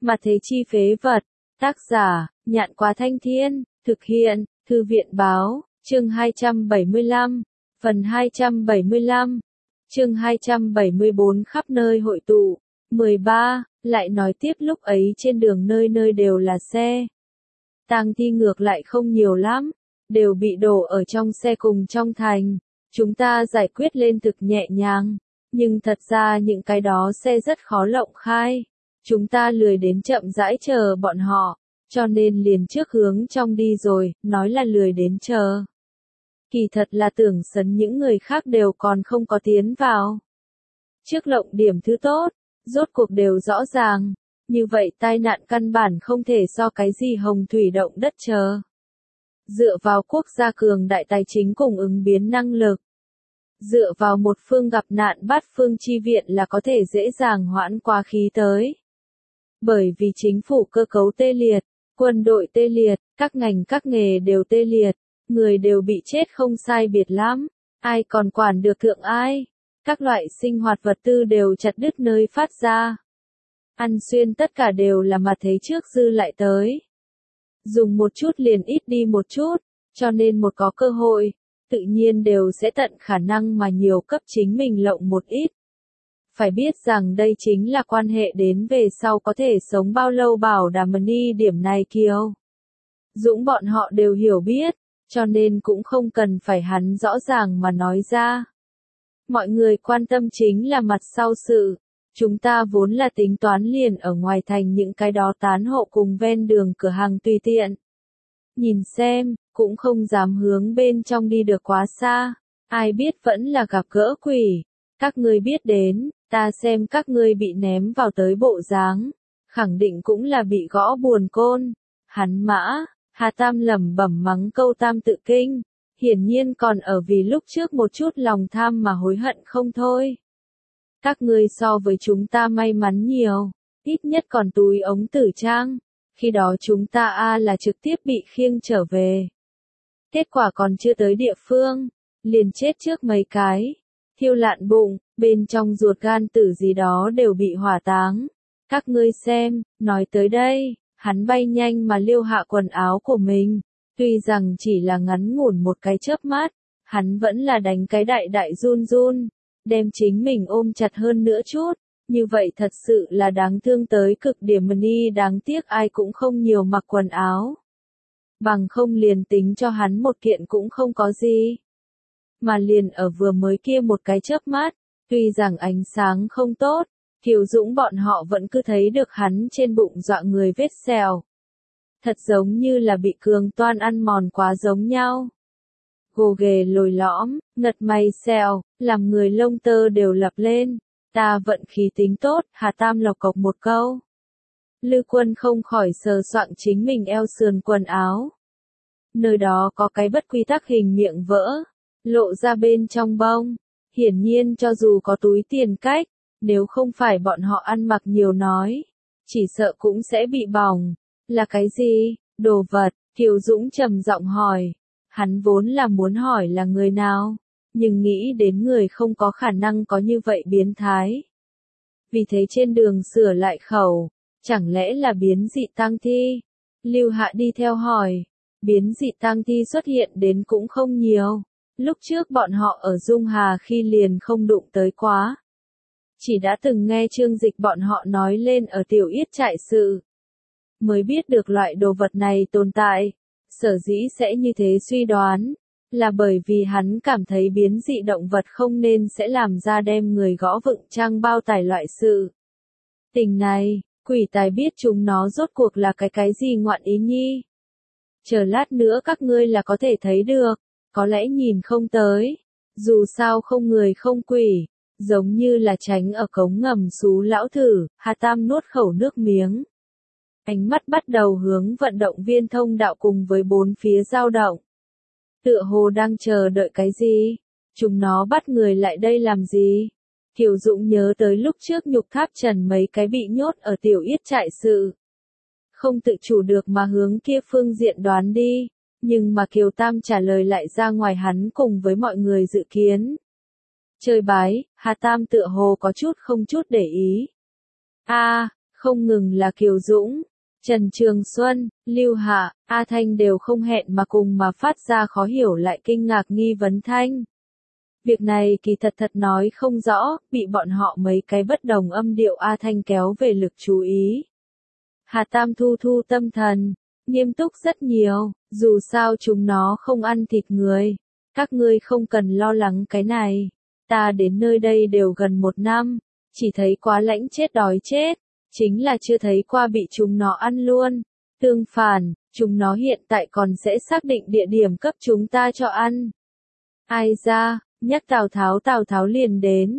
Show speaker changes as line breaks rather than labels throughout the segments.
Mà thế chi phế vật. Tác giả, Nhạn Quá Thanh Thiên, thực hiện, Thư viện Báo, chương 275, phần 275, chương 274 khắp nơi hội tụ. 13, lại nói tiếp lúc ấy trên đường nơi nơi đều là xe. Tang thi ngược lại không nhiều lắm, đều bị đổ ở trong xe cùng trong thành. Chúng ta giải quyết lên thực nhẹ nhàng, nhưng thật ra những cái đó xe rất khó lộng khai. Chúng ta lười đến chậm rãi chờ bọn họ, cho nên liền trước hướng trong đi rồi, nói là lười đến chờ. Kỳ thật là tưởng sấn những người khác đều còn không có tiến vào. Trước lộng điểm thứ tốt, rốt cuộc đều rõ ràng, như vậy tai nạn căn bản không thể so cái gì hồng thủy động đất chờ. Dựa vào quốc gia cường đại tài chính cùng ứng biến năng lực. Dựa vào một phương gặp nạn bát phương chi viện là có thể dễ dàng hoãn quá khí tới. Bởi vì chính phủ cơ cấu tê liệt, quân đội tê liệt, các ngành các nghề đều tê liệt, người đều bị chết không sai biệt lắm, ai còn quản được thượng ai. Các loại sinh hoạt vật tư đều chặt đứt nơi phát ra. Ăn xuyên tất cả đều là mà thấy trước dư lại tới. Dùng một chút liền ít đi một chút, cho nên một có cơ hội, tự nhiên đều sẽ tận khả năng mà nhiều cấp chính mình lộng một ít. Phải biết rằng đây chính là quan hệ đến về sau có thể sống bao lâu bảo đảm money điểm này Kiều. Dũng bọn họ đều hiểu biết, cho nên cũng không cần phải hắn rõ ràng mà nói ra. Mọi người quan tâm chính là mặt sau sự. Chúng ta vốn là tính toán liền ở ngoài thành những cái đó tán hộ cùng ven đường cửa hàng tùy tiện. Nhìn xem, cũng không dám hướng bên trong đi được quá xa. Ai biết vẫn là gặp gỡ quỷ. Các ngươi biết đến, ta xem các ngươi bị ném vào tới bộ dáng. Khẳng định cũng là bị gõ buồn côn. Hắn mã, Hà Tam lẩm bẩm mắng câu tam tự kinh. Hiển nhiên còn ở vì lúc trước một chút lòng tham mà hối hận không thôi. Các ngươi so với chúng ta may mắn nhiều, ít nhất còn túi ống tử trang. Khi đó chúng ta là trực tiếp bị khiêng trở về. Kết quả còn chưa tới địa phương, liền chết trước mấy cái. Thiêu lạn bụng, bên trong ruột gan tử gì đó đều bị hỏa táng. Các ngươi xem, nói tới đây, hắn bay nhanh mà liêu hạ quần áo của mình. Tuy rằng chỉ là ngắn ngủn một cái chớp mắt, hắn vẫn là đánh cái đại run run, đem chính mình ôm chặt hơn nữa chút, như vậy thật sự là đáng thương tới cực điểm money, đáng tiếc ai cũng không nhiều mặc quần áo. Bằng không liền tính cho hắn một kiện cũng không có gì. Mà liền ở vừa mới kia một cái chớp mắt, tuy rằng ánh sáng không tốt, Kiều Dũng bọn họ vẫn cứ thấy được hắn trên bụng dọa người vết sẹo. Thật giống như là bị cường toan ăn mòn quá giống nhau. Gồ ghề lồi lõm, ngật mày xèo, làm người lông tơ đều lập lên. Ta vận khí tính tốt, Hà Tam lọc cộc một câu. Lư Quân không khỏi sờ soạng chính mình eo sườn quần áo. Nơi đó có cái bất quy tắc hình miệng vỡ, lộ ra bên trong bông. Hiển nhiên cho dù có túi tiền cách, nếu không phải bọn họ ăn mặc nhiều nói, chỉ sợ cũng sẽ bị bỏng. Là cái gì? Đồ vật, Kiều Dũng trầm giọng hỏi. Hắn vốn là muốn hỏi là người nào, nhưng nghĩ đến người không có khả năng có như vậy biến thái. Vì thế trên đường sửa lại khẩu, chẳng lẽ là biến dị tang thi? Lưu Hạ đi theo hỏi, biến dị tang thi xuất hiện đến cũng không nhiều. Lúc trước bọn họ ở Dung Hà khi liền không đụng tới quá. Chỉ đã từng nghe Trương Dịch bọn họ nói lên ở Tiểu Yết trại sự. Mới biết được loại đồ vật này tồn tại. Sở dĩ sẽ như thế suy đoán, là bởi vì hắn cảm thấy biến dị động vật không nên sẽ làm ra đem người gõ vựng trang bao tải loại sự. Tình này, quỷ tài biết chúng nó rốt cuộc là cái gì ngoạn ý nhi. Chờ lát nữa các ngươi là có thể thấy được, có lẽ nhìn không tới. Dù sao không người không quỷ, giống như là tránh ở cống ngầm xú lão thử, Hà Tam nuốt khẩu nước miếng. Ánh mắt bắt đầu hướng vận động viên thông đạo cùng với bốn phía dao động. Tựa hồ đang chờ đợi cái gì? Chúng nó bắt người lại đây làm gì? Kiều Dũng nhớ tới lúc trước Nhục Tháp Trần mấy cái bị nhốt ở Tiểu Yết trại sự. Không tự chủ được mà hướng kia phương diện đoán đi, nhưng mà Kiều Tam trả lời lại ra ngoài hắn cùng với mọi người dự kiến. Chơi bái, Hà Tam tựa hồ có chút không chút để ý. Không ngừng là Kiều Dũng, Trần Trường Xuân, Lưu Hạ, A Thanh đều không hẹn mà cùng mà phát ra khó hiểu lại kinh ngạc nghi vấn thanh. Việc này kỳ thật nói không rõ, bị bọn họ mấy cái bất đồng âm điệu A Thanh kéo về lực chú ý. Hà Tam thu thu tâm thần, nghiêm túc rất nhiều, dù sao chúng nó không ăn thịt người. Các ngươi không cần lo lắng cái này. Ta đến nơi đây đều gần 1 năm, chỉ thấy quá lãnh chết đói chết, chính là chưa thấy qua bị chúng nó ăn luôn. Tương phản, chúng nó hiện tại còn sẽ xác định địa điểm cấp chúng ta cho ăn. Ai ra, nhắc Tào Tháo liền đến.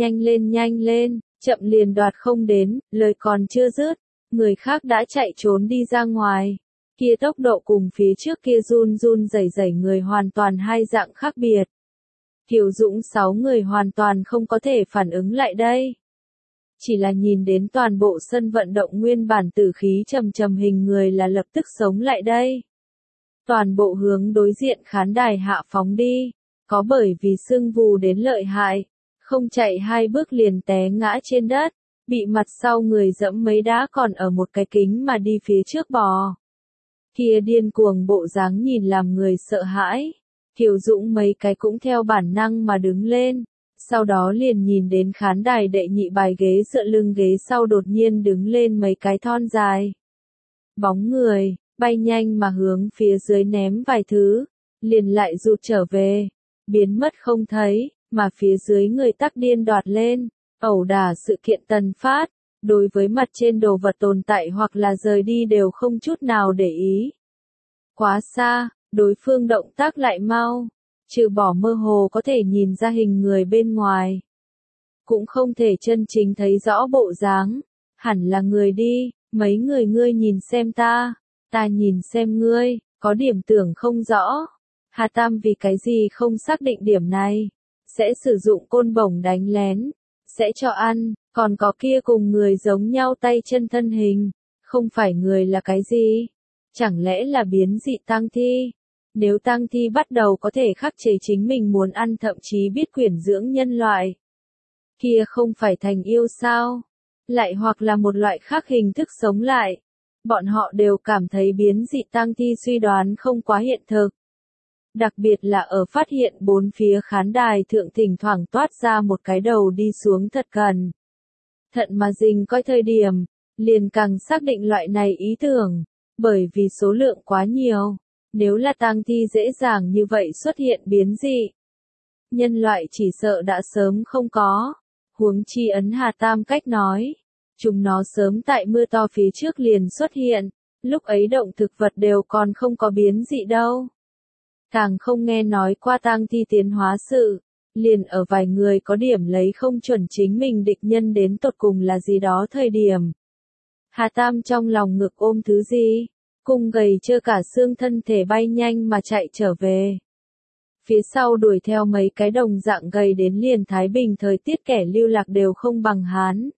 Nhanh lên, chậm liền đoạt không đến, lời còn chưa dứt, người khác đã chạy trốn đi ra ngoài. Kia tốc độ cùng phía trước kia run rẩy người hoàn toàn hai dạng khác biệt. Kiều Dũng 6 người hoàn toàn không có thể phản ứng lại đây. Chỉ là nhìn đến toàn bộ sân vận động nguyên bản tử khí trầm hình người là lập tức sống lại đây. Toàn bộ hướng đối diện khán đài hạ phóng đi, có bởi vì sưng vù đến lợi hại, không chạy 2 bước liền té ngã trên đất, bị mặt sau người dẫm mấy đá còn ở một cái kính mà đi phía trước bò. Kia điên cuồng bộ dáng nhìn làm người sợ hãi. Kiều Dũng mấy cái cũng theo bản năng mà đứng lên, sau đó liền nhìn đến khán đài đệ nhị bài ghế dựa lưng ghế sau đột nhiên đứng lên mấy cái thon dài. Bóng người, bay nhanh mà hướng phía dưới ném vài thứ, liền lại rụt trở về, biến mất không thấy, mà phía dưới người tắc điên đoạt lên, ẩu đả sự kiện tần phát, đối với mặt trên đồ vật tồn tại hoặc là rời đi đều không chút nào để ý. Quá xa. Đối phương động tác lại mau, trừ bỏ mơ hồ có thể nhìn ra hình người bên ngoài. Cũng không thể chân chính thấy rõ bộ dáng, hẳn là người đi, mấy người ngươi nhìn xem ta nhìn xem ngươi, có điểm tưởng không rõ. Hà Tam vì cái gì không xác định điểm này, sẽ sử dụng côn bổng đánh lén, sẽ cho ăn, còn có kia cùng người giống nhau tay chân thân hình, không phải người là cái gì? Chẳng lẽ là biến dị tang thi? Nếu tang thi bắt đầu có thể khắc chế chính mình muốn ăn thậm chí biết quyển dưỡng nhân loại, kia không phải thành yêu sao? Lại hoặc là một loại khác hình thức sống lại. Bọn họ đều cảm thấy biến dị tang thi suy đoán không quá hiện thực. Đặc biệt là ở phát hiện 4 phía khán đài thượng thỉnh thoảng toát ra một cái đầu đi xuống thật gần. Thận mà dình coi thời điểm, liền càng xác định loại này ý tưởng, bởi vì số lượng quá nhiều. Nếu là tang thi dễ dàng như vậy xuất hiện biến dị, nhân loại chỉ sợ đã sớm không có. Huống chi ấn Hà Tam cách nói, chúng nó sớm tại mưa to phía trước liền xuất hiện, lúc ấy động thực vật đều còn không có biến dị đâu. Càng không nghe nói qua tang thi tiến hóa sự, liền ở vài người có điểm lấy không chuẩn chính mình địch nhân đến tột cùng là gì đó thời điểm. Hà Tam trong lòng ngực ôm thứ gì? Cung gầy trơ cả xương thân thể bay nhanh mà chạy trở về. Phía sau đuổi theo mấy cái đồng dạng gầy đến liền Thái Bình thời tiết kẻ lưu lạc đều không bằng Hán.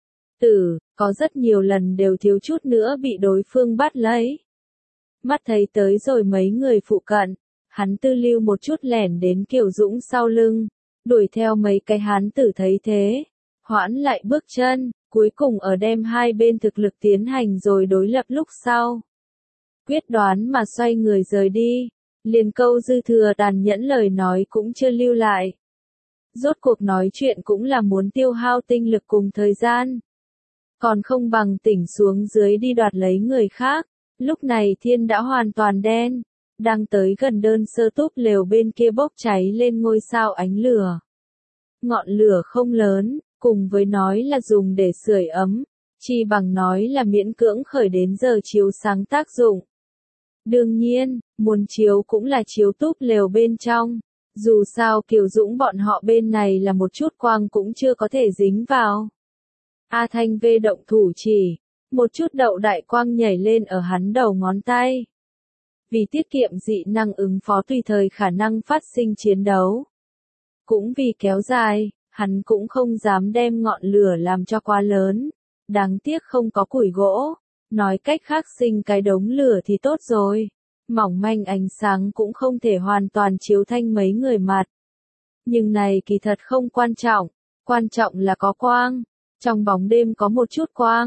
Có rất nhiều lần đều thiếu chút nữa bị đối phương bắt lấy. Mắt thấy tới rồi mấy người phụ cận, hắn tư lưu một chút lẻn đến Kiều Dũng sau lưng, đuổi theo mấy cái hán tử thấy thế, hoãn lại bước chân, cuối cùng ở đem hai bên thực lực tiến hành rồi đối lập lúc sau. Quyết đoán mà xoay người rời đi, liền câu dư thừa tàn nhẫn lời nói cũng chưa lưu lại. Rốt cuộc nói chuyện cũng là muốn tiêu hao tinh lực cùng thời gian. Còn không bằng tỉnh xuống dưới đi đoạt lấy người khác. Lúc này thiên đã hoàn toàn đen, đang tới gần đơn sơ túp lều bên kia bốc cháy lên ngôi sao ánh lửa. Ngọn lửa không lớn, cùng với nói là dùng để sưởi ấm, chi bằng nói là miễn cưỡng khởi đến giờ chiếu sáng tác dụng. Đương nhiên, muốn chiếu cũng là chiếu túp lều bên trong, dù sao Kiều Dũng bọn họ bên này là một chút quang cũng chưa có thể dính vào. A Thanh vê động thủ chỉ, một chút đậu đại quang nhảy lên ở hắn đầu ngón tay. Vì tiết kiệm dị năng ứng phó tùy thời khả năng phát sinh chiến đấu. Cũng vì kéo dài, hắn cũng không dám đem ngọn lửa làm cho quá lớn. Đáng tiếc không có củi gỗ. Nói cách khác sinh cái đống lửa thì tốt rồi. Mỏng manh ánh sáng cũng không thể hoàn toàn chiếu thanh mấy người mặt. Nhưng này kỳ thật không quan trọng. Quan trọng là có quang. Trong bóng đêm có một chút quang.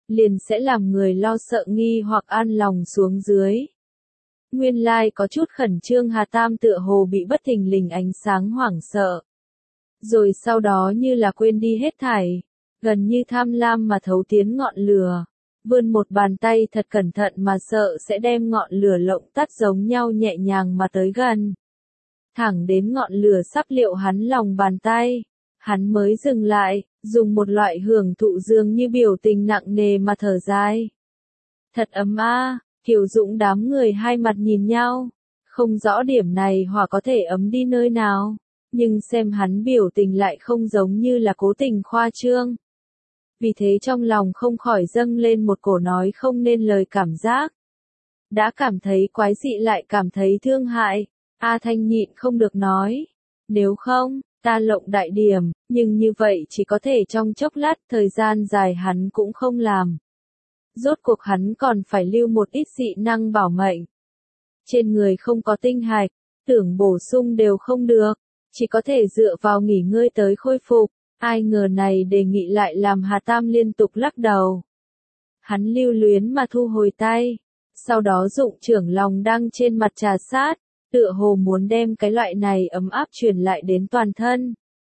liền sẽ làm người lo sợ nghi hoặc an lòng xuống dưới. Nguyên lai có chút khẩn trương Hà Tam tựa hồ bị bất thình lình ánh sáng hoảng sợ. Rồi sau đó như là quên đi hết thảy, gần như tham lam mà thấu tiến ngọn lửa, vươn một bàn tay thật cẩn thận mà sợ sẽ đem ngọn lửa lộng tắt giống nhau nhẹ nhàng mà tới gần. Thẳng đến ngọn lửa sắp liệu hắn lòng bàn tay, hắn mới dừng lại, dùng một loại hưởng thụ dường như biểu tình nặng nề mà thở dài. Thật ấm a. Kiều Dũng đám người hai mặt nhìn nhau, không rõ điểm này hỏa có thể ấm đi nơi nào, nhưng xem hắn biểu tình lại không giống như là cố tình khoa trương. Vì thế trong lòng không khỏi dâng lên một cổ nói không nên lời cảm giác. Đã cảm thấy quái dị lại cảm thấy thương hại, A Thanh nhịn không được nói. Nếu không, ta lộng đại điểm, nhưng như vậy chỉ có thể trong chốc lát, thời gian dài hắn cũng không làm. Rốt cuộc hắn còn phải lưu một ít dị năng bảo mệnh. Trên người không có tinh hạch, tưởng bổ sung đều không được, chỉ có thể dựa vào nghỉ ngơi tới khôi phục. Ai ngờ này đề nghị lại làm Hà Tam liên tục lắc đầu. Hắn lưu luyến mà thu hồi tay, sau đó dụng trưởng lòng đang trên mặt trà sát, tựa hồ muốn đem cái loại này ấm áp truyền lại đến toàn thân.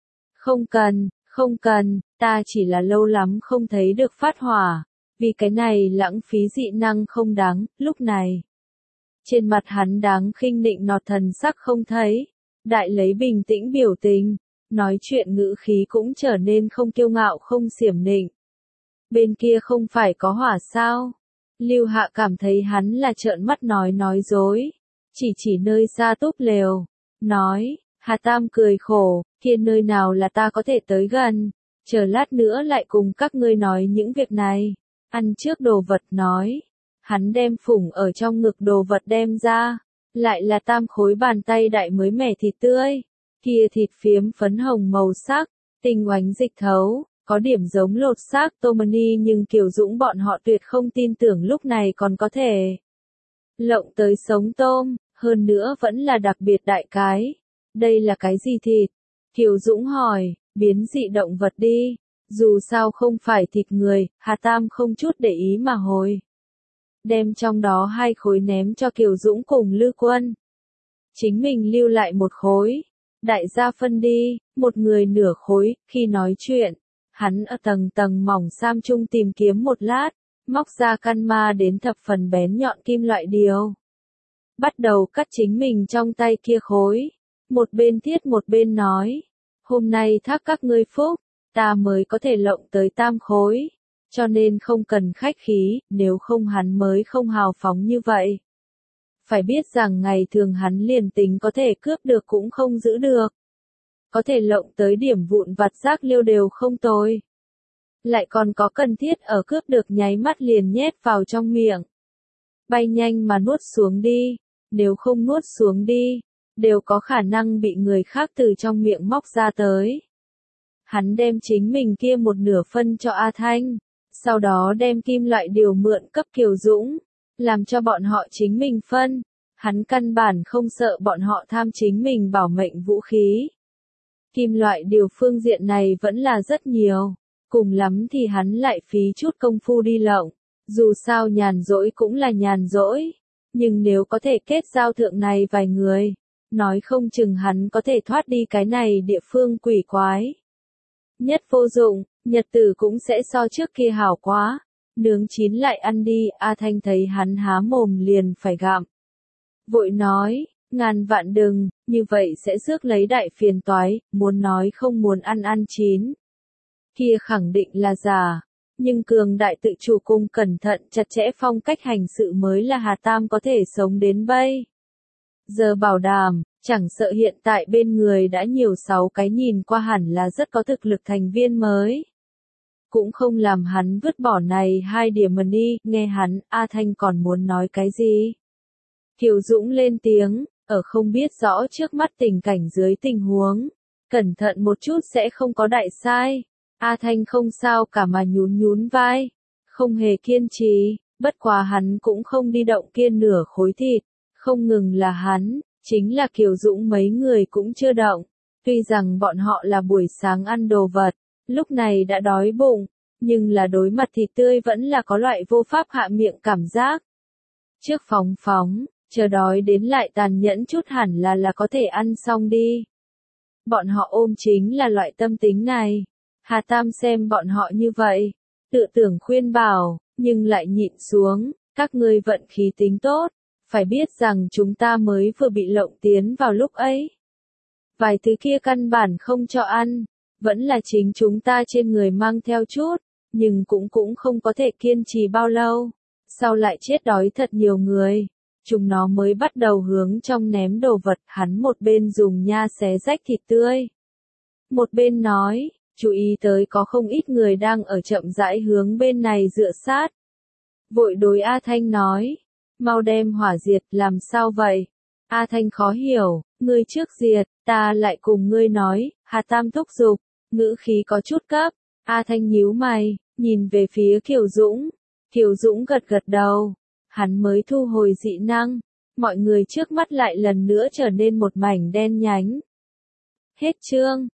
Không cần, ta chỉ là lâu lắm không thấy được phát hỏa. Vì cái này lãng phí dị năng không đáng, lúc này. Trên mặt hắn đáng khinh nịnh nọt thần sắc không thấy, đại lấy bình tĩnh biểu tình, nói chuyện ngữ khí cũng trở nên không kiêu ngạo không xiểm nịnh. Bên kia không phải có hỏa sao? Lưu Hạ cảm thấy hắn là trợn mắt nói dối, chỉ nơi xa túp lều, nói, Hà Tam cười khổ, kia nơi nào là ta có thể tới gần, chờ lát nữa lại cùng các ngươi nói những việc này. Ăn trước đồ vật nói, hắn đem phủng ở trong ngực đồ vật đem ra, lại là tam khối bàn tay đại mới mẻ thịt tươi, kia thịt phiếm phấn hồng màu sắc, tinh oánh dịch thấu, có điểm giống lột xác Tomani nhưng Kiều Dũng bọn họ tuyệt không tin tưởng lúc này còn có thể lộng tới sống tôm, hơn nữa vẫn là đặc biệt đại cái. Đây là cái gì thịt? Kiều Dũng hỏi, biến dị động vật đi. Dù sao không phải thịt người, Hà Tam không chút để ý mà hồi. Đem trong đó 2 khối ném cho Kiều Dũng cùng Lư Quân. Chính mình lưu lại 1 khối. Đại gia phân đi, một người nửa khối, khi nói chuyện. Hắn ở tầng mỏng sam trung tìm kiếm một lát, móc ra căn ma đến thập phần bén nhọn kim loại điều. Bắt đầu cắt chính mình trong tay kia khối. Một bên thiết một bên nói. Hôm nay thác các ngươi phúc. Ta mới có thể lộng tới tam khối, cho nên không cần khách khí, nếu không hắn mới không hào phóng như vậy. Phải biết rằng ngày thường hắn liền tính có thể cướp được cũng không giữ được. Có thể lộng tới điểm vụn vặt rác liêu đều không tồi. Lại còn có cần thiết ở cướp được nháy mắt liền nhét vào trong miệng. Bay nhanh mà nuốt xuống đi, nếu không nuốt xuống đi, đều có khả năng bị người khác từ trong miệng móc ra tới. Hắn đem chính mình kia một nửa phân cho A Thanh, sau đó đem kim loại điều mượn cấp Kiều Dũng, làm cho bọn họ chính mình phân. Hắn căn bản không sợ bọn họ tham chính mình bảo mệnh vũ khí. Kim loại điều phương diện này vẫn là rất nhiều, cùng lắm thì hắn lại phí chút công phu đi lộng. Dù sao nhàn rỗi cũng là nhàn rỗi, nhưng nếu có thể kết giao thượng này vài người, nói không chừng hắn có thể thoát đi cái này địa phương quỷ quái. Nhất vô dụng, nhật tử cũng sẽ so trước kia hảo quá. Nướng chín lại ăn đi, A Thanh thấy hắn há mồm liền phải gặm. Vội nói, ngàn vạn đừng, như vậy sẽ rước lấy đại phiền toái, muốn nói không muốn ăn chín. Kia khẳng định là giả, nhưng cường đại tự chủ cung cẩn thận chặt chẽ phong cách hành sự mới là Hà Tam có thể sống đến bây giờ bảo đảm. Chẳng sợ hiện tại bên người đã nhiều 6 cái nhìn qua hẳn là rất có thực lực thành viên mới. Cũng không làm hắn vứt bỏ này 2 điểm money, nghe hắn, A Thanh còn muốn nói cái gì. Kiều Dũng lên tiếng, ở không biết rõ trước mắt tình cảnh dưới tình huống. Cẩn thận một chút sẽ không có đại sai. A Thanh không sao cả mà nhún vai. Không hề kiên trì, bất quá hắn cũng không đi động kia nửa khối thịt. Không ngừng là hắn. Chính là Kiều Dũng mấy người cũng chưa động, tuy rằng bọn họ là buổi sáng ăn đồ vật, lúc này đã đói bụng, nhưng là đối mặt thịt tươi vẫn là có loại vô pháp hạ miệng cảm giác. Trước phóng phóng, chờ đói đến lại tàn nhẫn chút hẳn là có thể ăn xong đi. Bọn họ ôm chính là loại tâm tính này. Hà Tam xem bọn họ như vậy, tự tưởng khuyên bảo, nhưng lại nhịn xuống, các ngươi vận khí tính tốt, phải biết rằng chúng ta mới vừa bị lộng tiến vào lúc ấy. Vài thứ kia căn bản không cho ăn, vẫn là chính chúng ta trên người mang theo chút, nhưng cũng không có thể kiên trì bao lâu. Sau lại chết đói thật nhiều người, chúng nó mới bắt đầu hướng trong ném đồ vật, hắn một bên dùng nha xé rách thịt tươi. Một bên nói, chú ý tới có không ít người đang ở chậm rãi hướng bên này dựa sát. Vội đối A Thanh nói, mau đem hỏa diệt, làm sao vậy? A Thanh khó hiểu, ngươi trước diệt, ta lại cùng ngươi nói, Hà Tam thúc giục, ngữ khí có chút cấp. A Thanh nhíu mày, nhìn về phía Kiều Dũng. Kiều Dũng gật gật đầu, hắn mới thu hồi dị năng, mọi người trước mắt lại lần nữa trở nên một mảnh đen nhánh. Hết chương.